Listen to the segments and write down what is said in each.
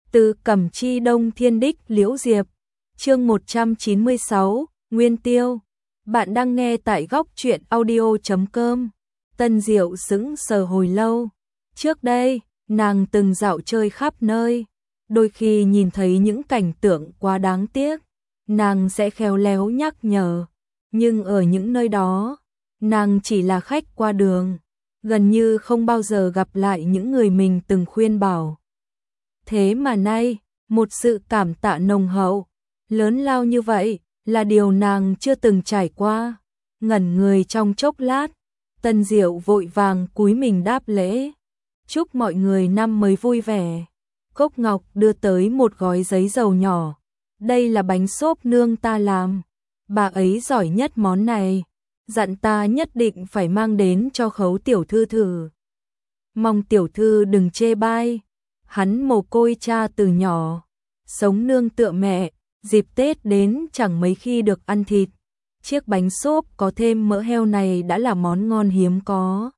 Từ Cẩm Chi Đông Thiên Đích Liễu Diệp, chương 196, Nguyên Tiêu. Bạn đang nghe tại góc truyện audio.com. Tân Diệu sững sờ hồi lâu. Trước đây, nàng từng dạo chơi khắp nơi. Đôi khi nhìn thấy những cảnh tượng quá đáng tiếc, nàng sẽ khéo léo nhắc nhở. Nhưng ở những nơi đó, nàng chỉ là khách qua đường, gần như không bao giờ gặp lại những người mình từng khuyên bảo. Thế mà nay, một sự cảm tạ nồng hậu, lớn lao như vậy, là điều nàng chưa từng trải qua. Ngẩn người trong chốc lát, Tân Diệu vội vàng cúi mình đáp lễ. Chúc mọi người năm mới vui vẻ. Cốc Ngọc đưa tới một gói giấy dầu nhỏ. Đây là bánh xốp nương ta làm. Bà ấy giỏi nhất món này. Dặn ta nhất định phải mang đến cho Khấu tiểu thư thử. Mong tiểu thư đừng chê bai. Hắn mồ côi cha từ nhỏ, sống nương tựa mẹ, dịp Tết đến chẳng mấy khi được ăn thịt. Chiếc bánh xốp có thêm mỡ heo này đã là món ngon hiếm có.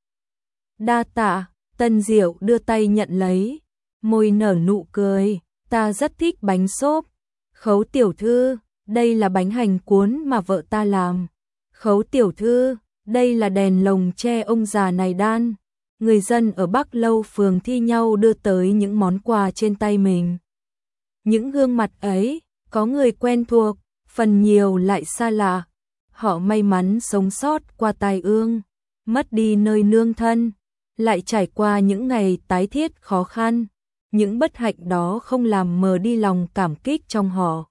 Đa tạ, Tân Diệu đưa tay nhận lấy, môi nở nụ cười, ta rất thích bánh xốp. Khấu tiểu thư, đây là bánh hành cuốn mà vợ ta làm. Khấu tiểu thư, đây là đèn lồng tre ông già này đan. Người dân ở Bắc Lâu phường thi nhau đưa tới những món quà trên tay mình. Những gương mặt ấy, có người quen thuộc, phần nhiều lại xa lạ. Họ may mắn sống sót qua tai ương, mất đi nơi nương thân, lại trải qua những ngày tái thiết khó khăn. Những bất hạnh đó không làm mờ đi lòng cảm kích trong họ.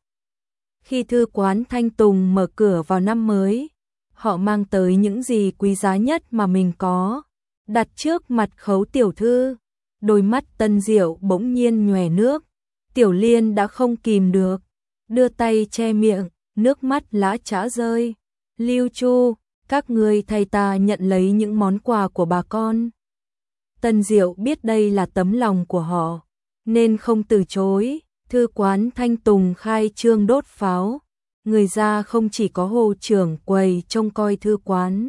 Khi thư quán Thanh Tùng mở cửa vào năm mới, họ mang tới những gì quý giá nhất mà mình có, đặt trước mặt Khấu tiểu thư. Đôi mắt Tân Diệu bỗng nhiên nhòe nước. Tiểu Liên đã không kìm được, đưa tay che miệng, nước mắt lã chã rơi. Lưu Chu, các ngươi thay ta nhận lấy những món quà của bà con. Tân Diệu biết đây là tấm lòng của họ, nên không từ chối. Thư quán Thanh Tùng khai trương đốt pháo. Người ra không chỉ có Hồ trưởng quầy trông coi thư quán,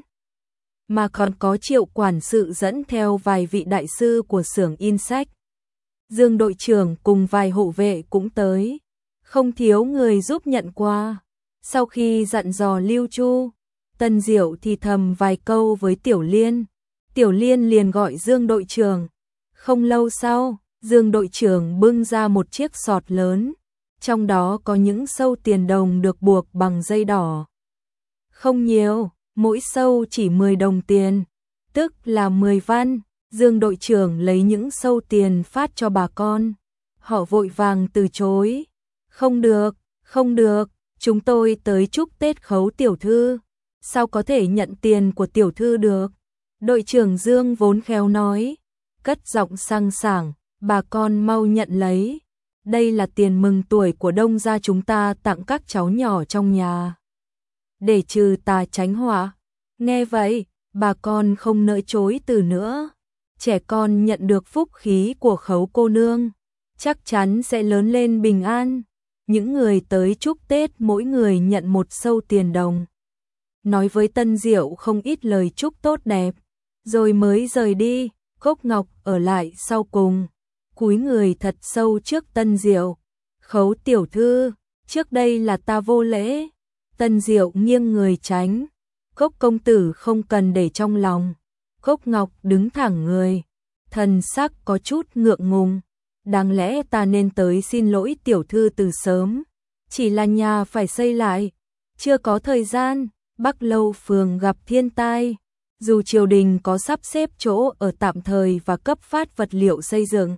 mà còn có Triệu quản sự dẫn theo vài vị đại sư của xưởng in sách. Dương đội trưởng cùng vài hộ vệ cũng tới, không thiếu người giúp nhận quà. Sau khi dặn dò Lưu Chu, Tân Diệu thì thầm vài câu với Tiểu Liên. Tiểu Liên liền gọi Dương đội trưởng. Không lâu sau, Dương đội trưởng bưng ra một chiếc sọt lớn, trong đó có những sâu tiền đồng được buộc bằng dây đỏ. Không nhiều, mỗi sâu chỉ 10 đồng tiền, tức là 10 văn. Dương đội trưởng lấy những sâu tiền phát cho bà con. Họ vội vàng từ chối. Không được, không được, chúng tôi tới chúc Tết Khấu tiểu thư, sao có thể nhận tiền của tiểu thư được. Đội trưởng Dương vốn khéo nói, cất giọng sang sảng, bà con mau nhận lấy. Đây là tiền mừng tuổi của Đông gia chúng ta tặng các cháu nhỏ trong nhà, để trừ tà tránh họa. Nghe vậy, bà con không nỡ chối từ nữa. Trẻ con nhận được phúc khí của Khấu cô nương, chắc chắn sẽ lớn lên bình an. Những người tới chúc Tết mỗi người nhận một sâu tiền đồng, nói với Tân Diệu không ít lời chúc tốt đẹp, rồi mới rời đi. Cốc Ngọc ở lại sau cùng, cúi người thật sâu trước Tân Diệu. Khấu tiểu thư, trước đây là ta vô lễ. Tân Diệu nghiêng người tránh. Cốc công tử không cần để trong lòng. Cốc Ngọc đứng thẳng người, thần sắc có chút ngượng ngùng. Đáng lẽ ta nên tới xin lỗi tiểu thư từ sớm, chỉ là nhà phải xây lại, chưa có thời gian. Bắc Lâu phường gặp thiên tai, dù triều đình có sắp xếp chỗ ở tạm thời và cấp phát vật liệu xây dựng,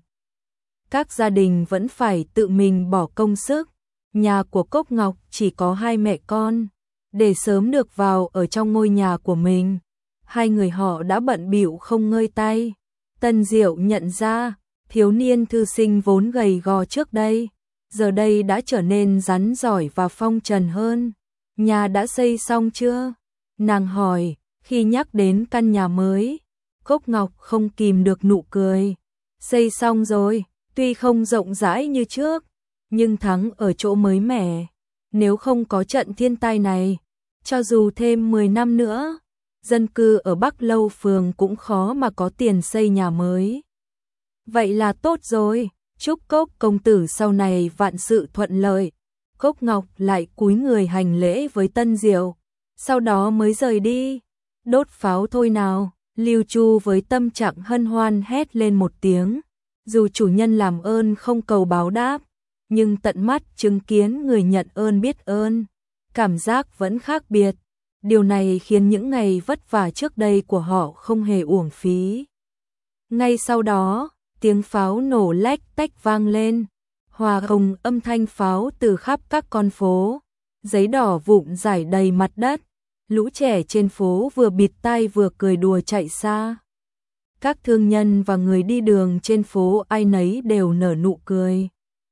các gia đình vẫn phải tự mình bỏ công sức. Nhà của Cốc Ngọc chỉ có hai mẹ con, để sớm được vào ở trong ngôi nhà của mình, hai người họ đã bận bịu không ngơi tay. Tân Diệu nhận ra, thiếu niên thư sinh vốn gầy gò trước đây, giờ đây đã trở nên rắn giỏi và phong trần hơn. Nhà đã xây xong chưa? Nàng hỏi. Khi nhắc đến căn nhà mới, Cốc Ngọc không kìm được nụ cười. Xây xong rồi, tuy không rộng rãi như trước, nhưng thắng ở chỗ mới mẻ. Nếu không có trận thiên tai này, cho dù thêm 10 năm nữa, dân cư ở Bắc Lâu phường cũng khó mà có tiền xây nhà mới. Vậy là tốt rồi, chúc Cốc công tử sau này vạn sự thuận lợi. Cốc Ngọc lại cúi người hành lễ với Tân Diệu, sau đó mới rời đi. Đốt pháo thôi nào, Lưu Chu với tâm trạng hân hoan hét lên một tiếng. Dù chủ nhân làm ơn không cầu báo đáp, nhưng tận mắt chứng kiến người nhận ơn biết ơn, cảm giác vẫn khác biệt. Điều này khiến những ngày vất vả trước đây của họ không hề uổng phí. Ngay sau đó, tiếng pháo nổ lách tách vang lên, hòa cùng âm thanh pháo từ khắp các con phố. Giấy đỏ vụn rải đầy mặt đất, lũ trẻ trên phố vừa bịt tai vừa cười đùa chạy xa. Các thương nhân và người đi đường trên phố ai nấy đều nở nụ cười,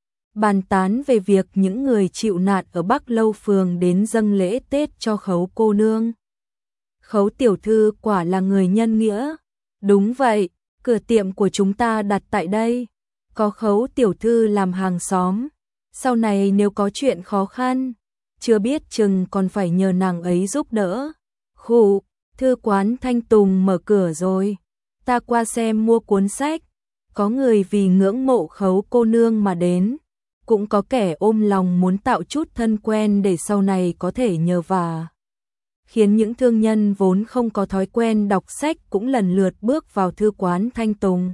bàn tán về việc những người chịu nạn ở Bắc Lâu Phường đến dâng lễ Tết cho Khấu cô nương. Khấu tiểu thư quả là người nhân nghĩa. Đúng vậy, cửa tiệm của chúng ta đặt tại đây, có Khấu tiểu thư làm hàng xóm, sau này nếu có chuyện khó khăn, chưa biết chừng còn phải nhờ nàng ấy giúp đỡ. Khụ, thư quán Thanh Tùng mở cửa rồi, ta qua xem mua cuốn sách. Có người vì ngưỡng mộ Khấu cô nương mà đến, cũng có kẻ ôm lòng muốn tạo chút thân quen để sau này có thể nhờ vả. Khiến những thương nhân vốn không có thói quen đọc sách cũng lần lượt bước vào thư quán Thanh Tùng,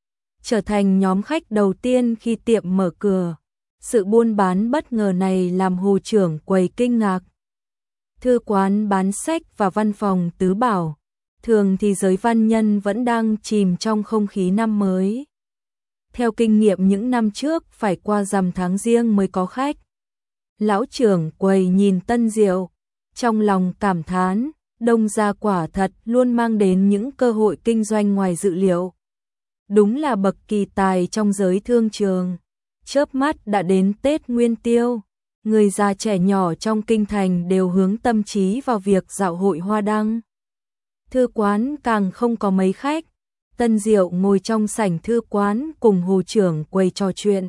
trở thành nhóm khách đầu tiên khi tiệm mở cửa. Sự buôn bán bất ngờ này làm Hồ trưởng quầy kinh ngạc. Thư quán bán sách và văn phòng tứ bảo, thường thì giới văn nhân vẫn đang chìm trong không khí năm mới. Theo kinh nghiệm những năm trước phải qua rằm tháng Giêng mới có khách. Lão trưởng quầy nhìn Tân Diệu, trong lòng cảm thán, Đông gia quả thật luôn mang đến những cơ hội kinh doanh ngoài dự liệu. Đúng là bậc kỳ tài trong giới thương trường. Chớp mắt đã đến Tết Nguyên Tiêu, người già trẻ nhỏ trong kinh thành đều hướng tâm trí vào việc dạo hội hoa đăng. Thư quán càng không có mấy khách. Tân Diệu ngồi trong sảnh thư quán cùng Hồ trưởng quầy trò chuyện,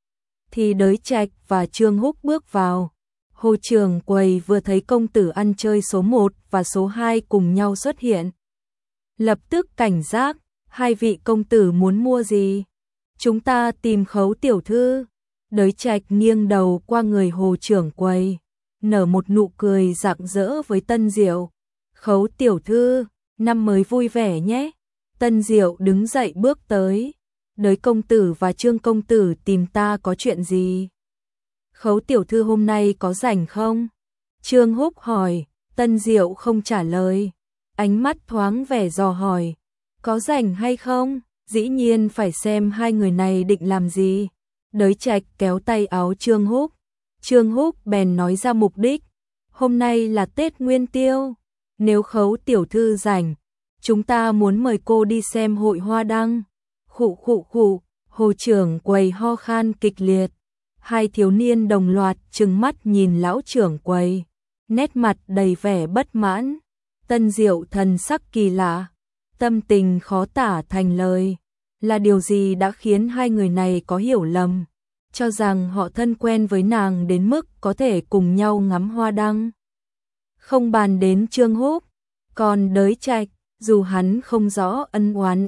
thì Đới Trạch và Trương Húc bước vào. Hồ trưởng quầy vừa thấy công tử ăn chơi số 1 và số 2 cùng nhau xuất hiện, lập tức cảnh giác, hai vị công tử muốn mua gì? Chúng ta tìm Khấu tiểu thư. Đới Trạch nghiêng đầu qua người Hồ trưởng quầy, nở một nụ cười rạng rỡ với Tân Diệu. Khấu tiểu thư, năm mới vui vẻ nhé. Tân Diệu đứng dậy bước tới. Đới công tử và Trương công tử tìm ta có chuyện gì? Khấu tiểu thư hôm nay có rảnh không? Trương Húc hỏi. Tân Diệu không trả lời, ánh mắt thoáng vẻ dò hỏi. Có rảnh hay không? Dĩ nhiên phải xem hai người này định làm gì. Đới Trạch kéo tay áo Trương Húc. Trương Húc bèn nói ra mục đích. Hôm nay là Tết Nguyên Tiêu, nếu Khấu tiểu thư rảnh, chúng ta muốn mời cô đi xem hội hoa đăng. Khụ khụ khụ, Hồ trưởng quầy ho khan kịch liệt. Hai thiếu niên đồng loạt trừng mắt nhìn lão trưởng quầy, nét mặt đầy vẻ bất mãn. Tân Diệu thần sắc kỳ lạ, tâm tình khó tả thành lời. Là điều gì đã khiến hai người này có hiểu lầm, cho rằng họ thân quen với nàng đến mức có thể cùng nhau ngắm hoa đăng? Không bàn đến Trương Húc, còn Đới Trạch, dù hắn không rõ ân oán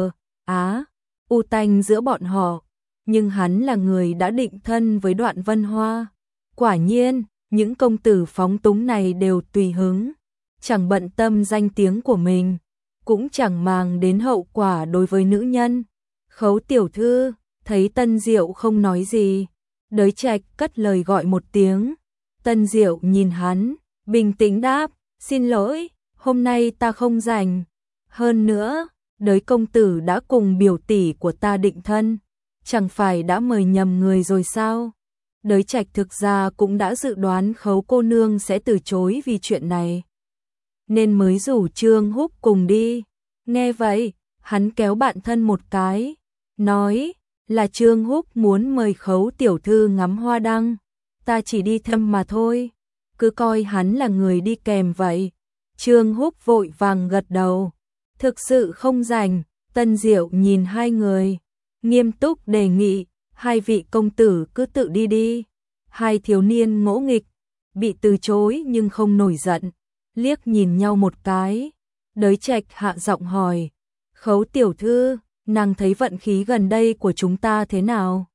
u tanh giữa bọn họ, nhưng hắn là người đã định thân với Đoạn Vân Hoa. Quả nhiên, những công tử phóng túng này đều tùy hứng, chẳng bận tâm danh tiếng của mình, cũng chẳng màng đến hậu quả đối với nữ nhân. Khấu tiểu thư, thấy Tân Diệu không nói gì, Đới Trạch cất lời gọi một tiếng. Tân Diệu nhìn hắn, bình tĩnh đáp, xin lỗi, hôm nay ta không rảnh. Hơn nữa, Đới công tử đã cùng biểu tỷ của ta định thân, chẳng phải đã mời nhầm người rồi sao? Đới Trạch thực ra cũng đã dự đoán Khấu cô nương sẽ từ chối vì chuyện này, nên mới rủ Trương Húc cùng đi. Nghe vậy, hắn kéo bạn thân một cái, nói là Trương Húc muốn mời Khấu tiểu thư ngắm hoa đăng, ta chỉ đi thăm mà thôi, cứ coi hắn là người đi kèm vậy. Trương Húc vội vàng gật đầu, thực sự không rảnh. Tân Diệu nhìn hai người, nghiêm túc đề nghị, hai vị công tử cứ tự đi đi. Hai thiếu niên ngỗ nghịch, bị từ chối nhưng không nổi giận, liếc nhìn nhau một cái. Đới Trạch hạ giọng hỏi, Khấu tiểu thư, nàng thấy vận khí gần đây của chúng ta thế nào?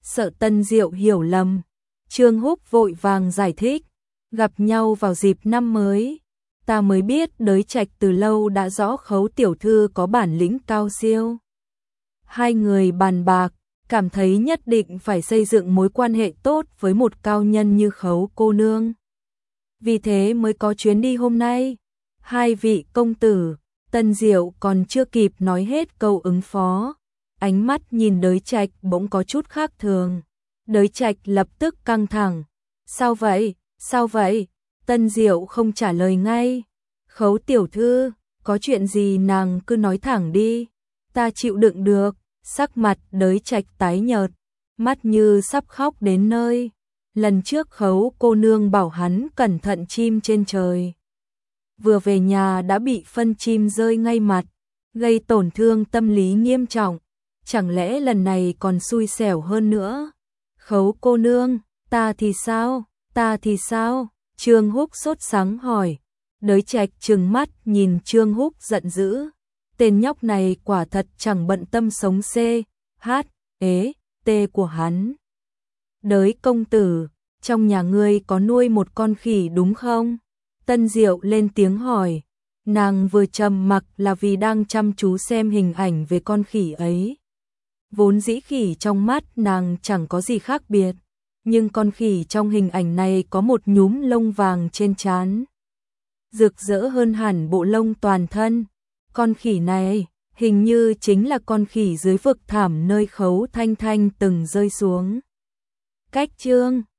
sợ Tân Diệu hiểu lầm. Trương Húc vội vàng giải thích, gặp nhau vào dịp năm mới, ta mới biết Đới Trạch từ lâu đã rõ Khấu tiểu thư có bản lĩnh cao siêu. Hai người bàn bạc, cảm thấy nhất định phải xây dựng mối quan hệ tốt với một cao nhân như Khấu cô nương. Vì thế mới có chuyến đi hôm nay. Hai vị công tử, Tân Diệu còn chưa kịp nói hết câu ứng phó, ánh mắt nhìn Đới Trạch bỗng có chút khác thường. Đới Trạch lập tức căng thẳng. Sao vậy? Sao vậy? Tân Diệu không trả lời ngay. Khấu tiểu thư, có chuyện gì nàng cứ nói thẳng đi, ta chịu đựng được. Sắc mặt Đới Trạch tái nhợt, mắt như sắp khóc đến nơi. Lần trước Khấu cô nương bảo hắn cẩn thận chim trên trời, vừa về nhà đã bị phân chim rơi ngay mặt, gây tổn thương tâm lý nghiêm trọng. Chẳng lẽ lần này còn xui xẻo hơn nữa? Khấu cô nương, ta thì sao? Ta thì sao? Trương Húc sốt sắng hỏi. Đới Trạch trừng mắt nhìn Trương Húc giận dữ. Tên nhóc này quả thật chẳng bận tâm sống C, H, ế, T của hắn. Đới công tử, trong nhà ngươi có nuôi một con khỉ đúng không? Tân Diệu lên tiếng hỏi. Nàng vừa trầm mặc là vì đang chăm chú xem hình ảnh về con khỉ ấy. Vốn dĩ khỉ trong mắt nàng chẳng có gì khác biệt, nhưng con khỉ trong hình ảnh này có một nhúm lông vàng trên trán, rực rỡ hơn hẳn bộ lông toàn thân. Con khỉ này hình như chính là con khỉ dưới vực thẳm nơi Khấu Thanh Thanh từng rơi xuống. Cách chương